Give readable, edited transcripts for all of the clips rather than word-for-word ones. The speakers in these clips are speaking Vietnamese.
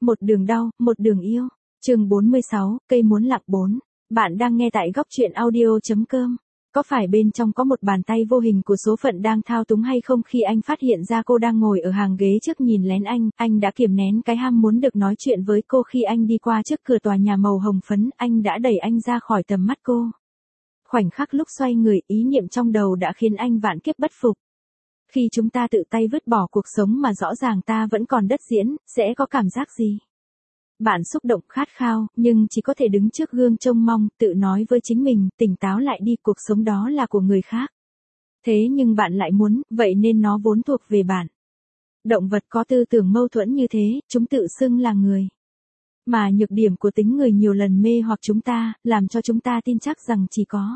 một đường đau, một đường yêu. Chương 46, cây muốn lặng 4. Bạn đang nghe tại góc truyện audio.com. Có phải bên trong có một bàn tay vô hình của số phận đang thao túng hay không? Khi anh phát hiện ra cô đang ngồi ở hàng ghế trước nhìn lén anh đã kiềm nén cái ham muốn được nói chuyện với cô. Khi anh đi qua trước cửa tòa nhà màu hồng phấn, anh đã đẩy anh ra khỏi tầm mắt cô. Khoảnh khắc lúc xoay người, ý niệm trong đầu đã khiến anh vạn kiếp bất phục. Khi chúng ta tự tay vứt bỏ cuộc sống mà rõ ràng ta vẫn còn đất diễn, sẽ có cảm giác gì? Bạn xúc động khát khao, nhưng chỉ có thể đứng trước gương trông mong, tự nói với chính mình, tỉnh táo lại đi, cuộc sống đó là của người khác. Thế nhưng bạn lại muốn, vậy nên nó vốn thuộc về bạn. Động vật có tư tưởng mâu thuẫn như thế, chúng tự xưng là người. Mà nhược điểm của tính người nhiều lần mê hoặc chúng ta, làm cho chúng ta tin chắc rằng chỉ có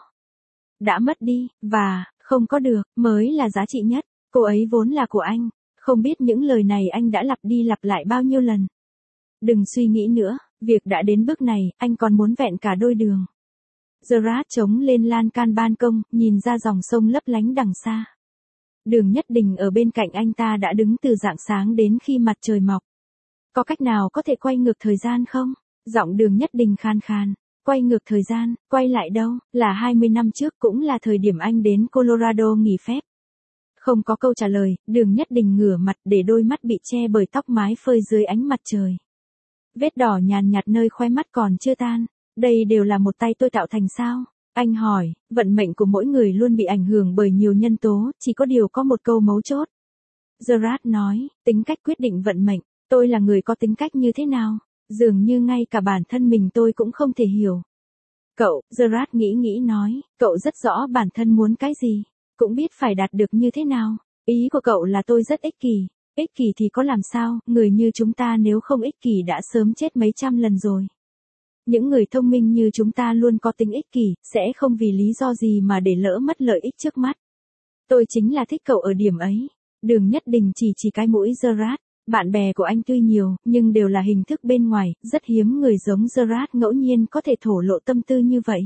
đã mất đi, và không có được, mới là giá trị nhất. Cô ấy vốn là của anh. Không biết những lời này anh đã lặp đi lặp lại bao nhiêu lần. Đừng suy nghĩ nữa, việc đã đến bước này, anh còn muốn vẹn cả đôi đường. Gerard chống lên lan can ban công, nhìn ra dòng sông lấp lánh đằng xa. Đường Nhất Đình ở bên cạnh anh ta đã đứng từ rạng sáng đến khi mặt trời mọc. Có cách nào có thể quay ngược thời gian không? Giọng Đường Nhất Đình khan khan. Quay ngược thời gian, quay lại đâu? Là 20 năm trước, cũng là thời điểm anh đến Colorado nghỉ phép. Không có câu trả lời, Đường Nhất Đình ngửa mặt để đôi mắt bị che bởi tóc mái phơi dưới ánh mặt trời. Vết đỏ nhàn nhạt nơi khóe mắt còn chưa tan. Đây đều là một tay tôi tạo thành sao? Anh hỏi, vận mệnh của mỗi người luôn bị ảnh hưởng bởi nhiều nhân tố, chỉ có điều có một câu mấu chốt. Gerard nói, tính cách quyết định vận mệnh. Tôi là người có tính cách như thế nào? Dường như ngay cả bản thân mình tôi cũng không thể hiểu. Cậu, Gerard nghĩ nói, cậu rất rõ bản thân muốn cái gì, cũng biết phải đạt được như thế nào. Ý của cậu là tôi rất ích kỷ. Ích kỷ thì có làm sao, người như chúng ta nếu không ích kỷ đã sớm chết mấy trăm lần rồi. Những người thông minh như chúng ta luôn có tính ích kỷ, sẽ không vì lý do gì mà để lỡ mất lợi ích trước mắt. Tôi chính là thích cậu ở điểm ấy. Đường Nhất Đình chỉ cái mũi Gerard. Bạn bè của anh tuy nhiều, nhưng đều là hình thức bên ngoài, rất hiếm người giống Gerard ngẫu nhiên có thể thổ lộ tâm tư như vậy.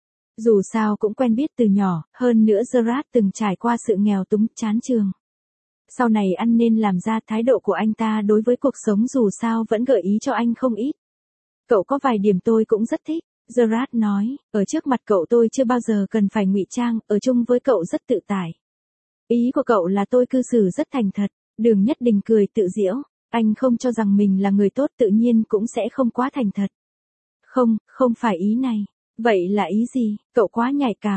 Dù sao cũng quen biết từ nhỏ, hơn nữa Gerard từng trải qua sự nghèo túng, chán trường. Sau này ăn nên làm ra, thái độ của anh ta đối với cuộc sống dù sao vẫn gợi ý cho anh không ít. Cậu có vài điểm tôi cũng rất thích, Gerard nói, ở trước mặt cậu tôi chưa bao giờ cần phải ngụy trang, ở chung với cậu rất tự tại. Ý của cậu là tôi cư xử rất thành thật. Đường Nhất Đình cười tự giễu, anh không cho rằng mình là người tốt tự nhiên cũng sẽ không quá thành thật. Không phải ý này. Vậy là ý gì? Cậu quá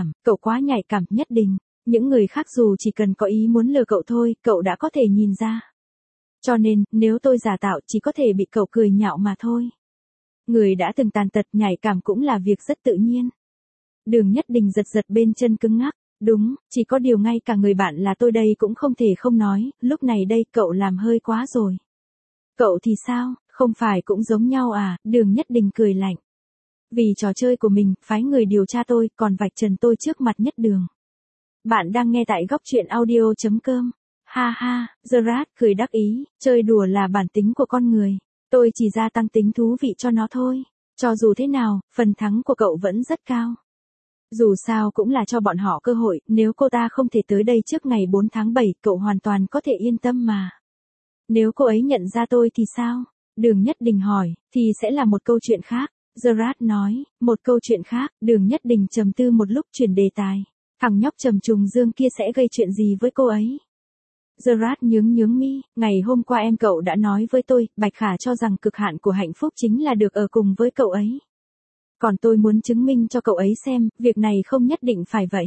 nhạy cảm, Nhất Đình. Những người khác dù chỉ cần có ý muốn lừa cậu thôi, cậu đã có thể nhìn ra. Cho nên, nếu tôi giả tạo chỉ có thể bị cậu cười nhạo mà thôi. Người đã từng tàn tật nhạy cảm cũng là việc rất tự nhiên. Đường Nhất Đình giật bên chân cứng ngắc. Đúng, chỉ có điều ngay cả người bạn là tôi đây cũng không thể không nói, lúc này đây cậu làm hơi quá rồi. Cậu thì sao, không phải cũng giống nhau à? Đường Nhất Đình cười lạnh. Vì trò chơi của mình, phái người điều tra tôi, còn vạch trần tôi trước mặt Nhất Đường. Bạn đang nghe tại góc truyện audio.com. Ha ha, Gerard cười đắc ý, chơi đùa là bản tính của con người. Tôi chỉ gia tăng tính thú vị cho nó thôi. Cho dù thế nào, phần thắng của cậu vẫn rất cao. Dù sao cũng là cho bọn họ cơ hội, nếu cô ta không thể tới đây trước ngày 4 tháng 7, cậu hoàn toàn có thể yên tâm mà. Nếu cô ấy nhận ra tôi thì sao? Đường Nhất Đình hỏi, thì sẽ là một câu chuyện khác. Gerard nói, một câu chuyện khác. Đường Nhất Đình trầm tư một lúc chuyển đề tài. Thằng nhóc trầm trùng dương kia sẽ gây chuyện gì với cô ấy? Gerard nhướng mi, ngày hôm qua em cậu đã nói với tôi, Bạch Khả cho rằng cực hạn của hạnh phúc chính là được ở cùng với cậu ấy. Còn tôi muốn chứng minh cho cậu ấy xem, việc này không nhất định phải vậy.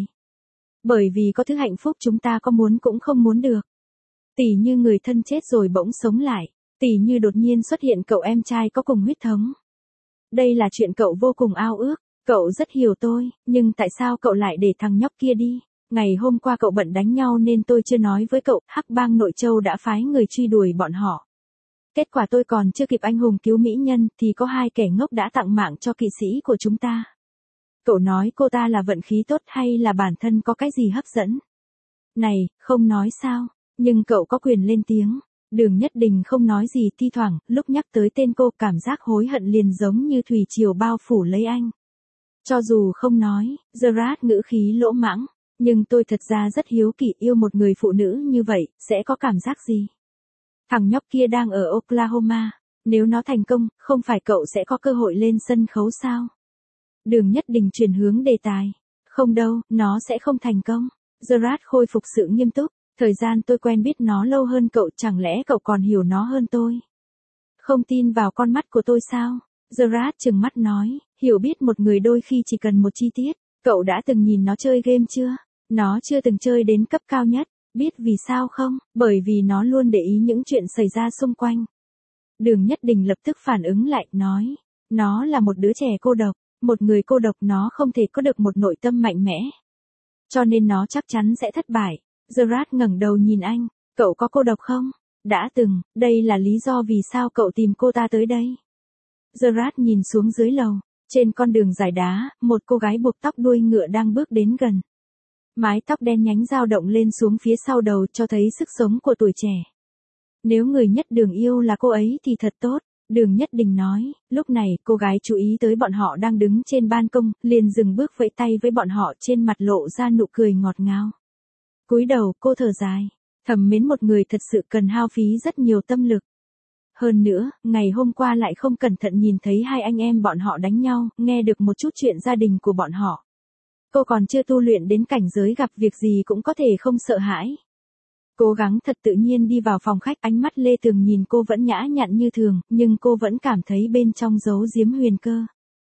Bởi vì có thứ hạnh phúc chúng ta có muốn cũng không muốn được. Tỉ như người thân chết rồi bỗng sống lại. Tỉ như đột nhiên xuất hiện cậu em trai có cùng huyết thống. Đây là chuyện cậu vô cùng ao ước. Cậu rất hiểu tôi, nhưng tại sao cậu lại để thằng nhóc kia đi? Ngày hôm qua cậu bận đánh nhau nên tôi chưa nói với cậu, Hắc Bang Nội Châu đã phái người truy đuổi bọn họ. Kết quả tôi còn chưa kịp anh hùng cứu mỹ nhân, thì có hai kẻ ngốc đã tặng mạng cho kỵ sĩ của chúng ta. Cậu nói cô ta là vận khí tốt hay là bản thân có cái gì hấp dẫn? Này, không nói sao, nhưng cậu có quyền lên tiếng. Đường Nhất Đình không nói gì, thi thoảng, lúc nhắc tới tên cô, cảm giác hối hận liền giống như thủy triều bao phủ lấy anh. Cho dù không nói, Gerard ngữ khí lỗ mãng, nhưng tôi thật ra rất hiếu kỳ, yêu một người phụ nữ như vậy, sẽ có cảm giác gì? Thằng nhóc kia đang ở Oklahoma. Nếu nó thành công, không phải cậu sẽ có cơ hội lên sân khấu sao? Đường Nhất Đình chuyển hướng đề tài. Không đâu, nó sẽ không thành công. Gerard khôi phục sự nghiêm túc. Thời gian tôi quen biết nó lâu hơn cậu, chẳng lẽ cậu còn hiểu nó hơn tôi? Không tin vào con mắt của tôi sao? Gerard trừng mắt nói, hiểu biết một người đôi khi chỉ cần một chi tiết. Cậu đã từng nhìn nó chơi game chưa? Nó chưa từng chơi đến cấp cao nhất. Biết vì sao không? Bởi vì nó luôn để ý những chuyện xảy ra xung quanh. Đường Nhất Đình lập tức phản ứng lại, nói, nó là một đứa trẻ cô độc. Một người cô độc nó không thể có được một nội tâm mạnh mẽ. Cho nên nó chắc chắn sẽ thất bại. Gerard ngẩng đầu nhìn anh, cậu có cô độc không? Đã từng, đây là lý do vì sao cậu tìm cô ta tới đây. Gerard nhìn xuống dưới lầu, trên con đường dài đá, một cô gái buộc tóc đuôi ngựa đang bước đến gần. Mái tóc đen nhánh dao động lên xuống phía sau đầu cho thấy sức sống của tuổi trẻ. Nếu người Nhất Đường yêu là cô ấy thì thật tốt. Đường Nhất Đình nói, lúc này cô gái chú ý tới bọn họ đang đứng trên ban công, liền dừng bước vẫy tay với bọn họ, trên mặt lộ ra nụ cười ngọt ngào. Cúi đầu cô thở dài, thầm mến một người thật sự cần hao phí rất nhiều tâm lực. Hơn nữa, ngày hôm qua lại không cẩn thận nhìn thấy hai anh em bọn họ đánh nhau, nghe được một chút chuyện gia đình của bọn họ. Cô còn chưa tu luyện đến cảnh giới gặp việc gì cũng có thể không sợ hãi. Cố gắng thật tự nhiên đi vào phòng khách, ánh mắt Lê Tường nhìn cô vẫn nhã nhặn như thường, nhưng cô vẫn cảm thấy bên trong giấu giếm huyền cơ.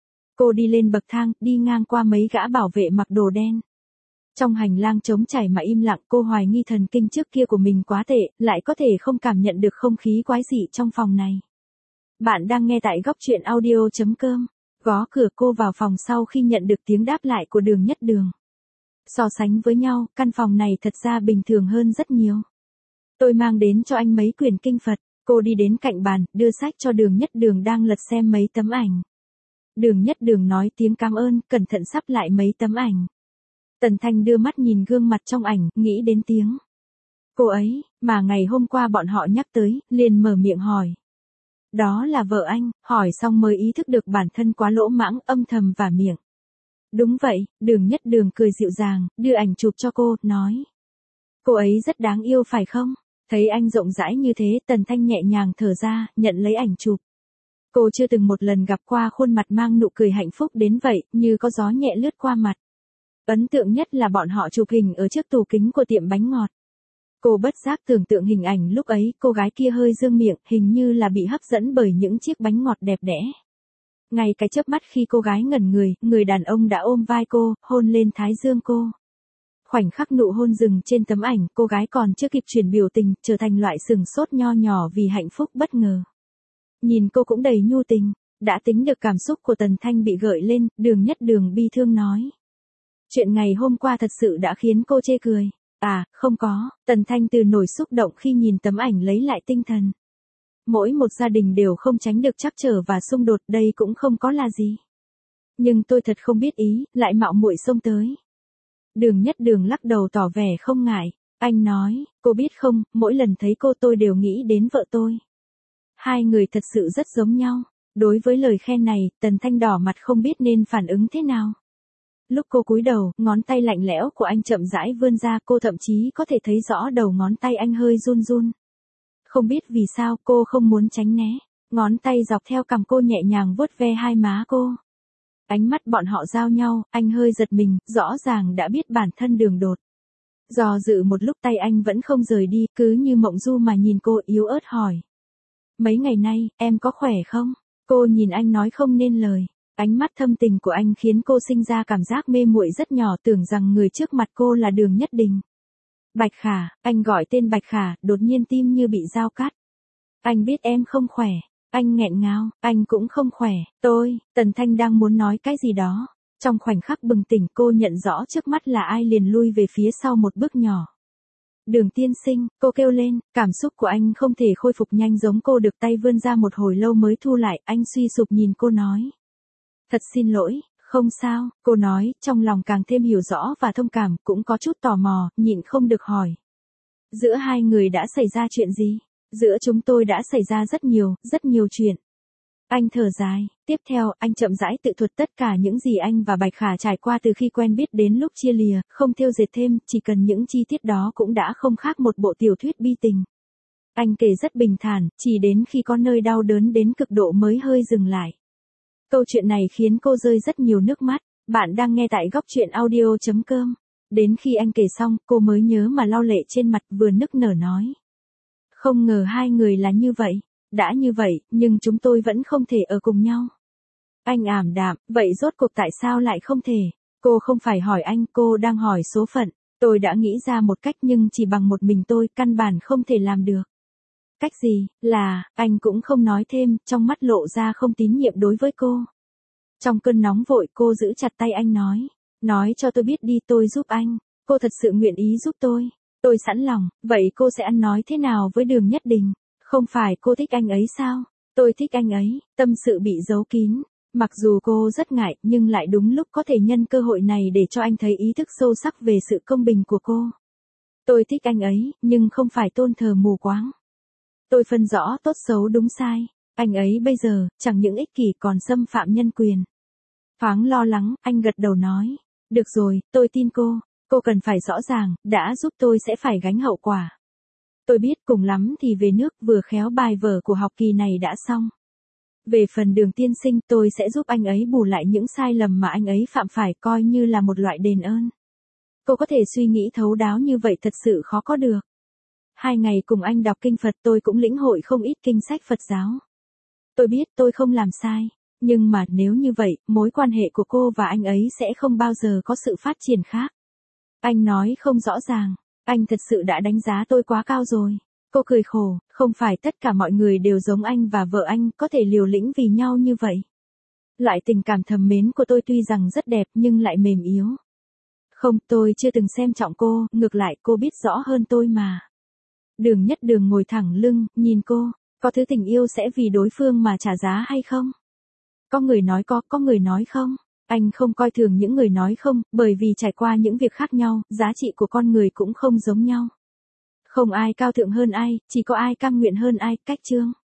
Cô đi lên bậc thang, đi ngang qua mấy gã bảo vệ mặc đồ đen. Trong hành lang trống trải mà im lặng, cô hoài nghi thần kinh trước kia của mình quá tệ, lại có thể không cảm nhận được không khí quái dị trong phòng này. Bạn đang nghe tại góc truyện audio.com. Gõ cửa cô vào phòng sau khi nhận được tiếng đáp lại của Đường Nhất Đường. So sánh với nhau, căn phòng này thật ra bình thường hơn rất nhiều. Tôi mang đến cho anh mấy quyển kinh Phật. Cô đi đến cạnh bàn, đưa sách cho Đường Nhất Đường đang lật xem mấy tấm ảnh. Đường Nhất Đường nói tiếng cảm ơn, cẩn thận sắp lại mấy tấm ảnh. Tần Thanh đưa mắt nhìn gương mặt trong ảnh, nghĩ đến tiếng cô ấy, mà ngày hôm qua bọn họ nhắc tới, liền mở miệng hỏi. Đó là vợ anh, hỏi xong mới ý thức được bản thân quá lỗ mãng, âm thầm vả miệng. Đúng vậy, Đường Nhất Đường cười dịu dàng, đưa ảnh chụp cho cô, nói. Cô ấy rất đáng yêu phải không? Thấy anh rộng rãi như thế, Tần Thanh nhẹ nhàng thở ra, nhận lấy ảnh chụp. Cô chưa từng một lần gặp qua khuôn mặt mang nụ cười hạnh phúc đến vậy, như có gió nhẹ lướt qua mặt. Ấn tượng nhất là bọn họ chụp hình ở trước tủ kính của tiệm bánh ngọt. Cô bất giác tưởng tượng hình ảnh lúc ấy, cô gái kia hơi dương miệng, hình như là bị hấp dẫn bởi những chiếc bánh ngọt đẹp đẽ. Ngay cái chớp mắt khi cô gái ngẩn người, người đàn ông đã ôm vai cô, hôn lên thái dương cô. Khoảnh khắc nụ hôn dừng trên tấm ảnh, cô gái còn chưa kịp chuyển biểu tình, trở thành loại sừng sốt nho nhỏ vì hạnh phúc bất ngờ. Nhìn cô cũng đầy nhu tình, đã tính được cảm xúc của Tần Thanh bị gợi lên, Đường Nhất Đường bi thương nói. Chuyện ngày hôm qua thật sự đã khiến cô chê cười. À, không có, Tần Thanh từ nổi xúc động khi nhìn tấm ảnh lấy lại tinh thần. Mỗi một gia đình đều không tránh được trắc trở và xung đột, đây cũng không có là gì. Nhưng tôi thật không biết ý, lại mạo muội xông tới. Đường Nhất Đường lắc đầu tỏ vẻ không ngại. Anh nói, cô biết không, mỗi lần thấy cô tôi đều nghĩ đến vợ tôi. Hai người thật sự rất giống nhau. Đối với lời khen này, Tần Thanh đỏ mặt không biết nên phản ứng thế nào. Lúc cô cúi đầu, ngón tay lạnh lẽo của anh chậm rãi vươn ra, cô thậm chí có thể thấy rõ đầu ngón tay anh hơi run run. Không biết vì sao cô không muốn tránh né. Ngón tay dọc theo cằm cô nhẹ nhàng vuốt ve hai má cô. Ánh mắt bọn họ giao nhau, anh hơi giật mình, rõ ràng đã biết bản thân đường đột. Do dự một lúc tay anh vẫn không rời đi, cứ như mộng du mà nhìn cô, yếu ớt hỏi. Mấy ngày nay, em có khỏe không? Cô nhìn anh nói không nên lời. Ánh mắt thâm tình của anh khiến cô sinh ra cảm giác mê muội rất nhỏ, tưởng rằng người trước mặt cô là Đường Nhất Đình. Bạch Khả, anh gọi tên Bạch Khả, đột nhiên tim như bị dao cắt. Anh biết em không khỏe. Anh nghẹn ngào, anh cũng không khỏe. Tần Thanh đang muốn nói cái gì đó. Trong khoảnh khắc bừng tỉnh, cô nhận rõ trước mắt là ai, liền lui về phía sau một bước nhỏ. Đường tiên sinh, cô kêu lên, cảm xúc của anh không thể khôi phục nhanh giống cô được, tay vươn ra một hồi lâu mới thu lại, anh suy sụp nhìn cô nói. Thật xin lỗi, không sao, cô nói, trong lòng càng thêm hiểu rõ và thông cảm, cũng có chút tò mò, nhịn không được hỏi. Giữa hai người đã xảy ra chuyện gì? Giữa chúng tôi đã xảy ra rất nhiều chuyện. Anh thở dài, tiếp theo, anh chậm rãi tự thuật tất cả những gì anh và Bạch Khả trải qua từ khi quen biết đến lúc chia lìa, không thêu dệt thêm, chỉ cần những chi tiết đó cũng đã không khác một bộ tiểu thuyết bi tình. Anh kể rất bình thản, chỉ đến khi có nơi đau đớn đến cực độ mới hơi dừng lại. Câu chuyện này khiến cô rơi rất nhiều nước mắt. Bạn đang nghe tại góc chuyện audio.com. Đến khi anh kể xong, cô mới nhớ mà lau lệ trên mặt, vừa nức nở nói. Không ngờ hai người là như vậy. Đã như vậy, nhưng chúng tôi vẫn không thể ở cùng nhau. Anh ảm đạm, vậy rốt cuộc tại sao lại không thể? Cô không phải hỏi anh, cô đang hỏi số phận. Tôi đã nghĩ ra một cách nhưng chỉ bằng một mình tôi, căn bản không thể làm được. Cách gì? Là, anh cũng không nói thêm, trong mắt lộ ra không tín nhiệm đối với cô. Trong cơn nóng vội cô giữ chặt tay anh nói. Nói cho tôi biết đi, tôi giúp anh. Cô thật sự nguyện ý giúp tôi. Tôi sẵn lòng, vậy cô sẽ ăn nói thế nào với Đường Nhất Đình? Không phải cô thích anh ấy sao? Tôi thích anh ấy, tâm sự bị giấu kín. Mặc dù cô rất ngại nhưng lại đúng lúc có thể nhân cơ hội này để cho anh thấy ý thức sâu sắc về sự công bình của cô. Tôi thích anh ấy, nhưng không phải tôn thờ mù quáng. Tôi phân rõ tốt xấu đúng sai. Anh ấy bây giờ, chẳng những ích kỷ còn xâm phạm nhân quyền. Thoáng lo lắng, anh gật đầu nói. Được rồi, tôi tin cô. Cô cần phải rõ ràng, đã giúp tôi sẽ phải gánh hậu quả. Tôi biết cùng lắm thì về nước, vừa khéo bài vở của học kỳ này đã xong. Về phần Đường tiên sinh, tôi sẽ giúp anh ấy bù lại những sai lầm mà anh ấy phạm phải, coi như là một loại đền ơn. Cô có thể suy nghĩ thấu đáo như vậy thật sự khó có được. 2 ngày cùng anh đọc kinh Phật tôi cũng lĩnh hội không ít kinh sách Phật giáo. Tôi biết tôi không làm sai, nhưng mà nếu như vậy, mối quan hệ của cô và anh ấy sẽ không bao giờ có sự phát triển khác. Anh nói không rõ ràng, anh thật sự đã đánh giá tôi quá cao rồi. Cô cười khổ, không phải tất cả mọi người đều giống anh và vợ anh có thể liều lĩnh vì nhau như vậy. Loại tình cảm thầm mến của tôi tuy rằng rất đẹp nhưng lại mềm yếu. Không, tôi chưa từng xem trọng cô, ngược lại cô biết rõ hơn tôi mà. Đường Nhất Đường ngồi thẳng lưng, nhìn cô, có thứ tình yêu sẽ vì đối phương mà trả giá hay không? Có người nói có người nói không. Anh không coi thường những người nói không, bởi vì trải qua những việc khác nhau, giá trị của con người cũng không giống nhau. Không ai cao thượng hơn ai, chỉ có ai cam nguyện hơn ai, cách chương.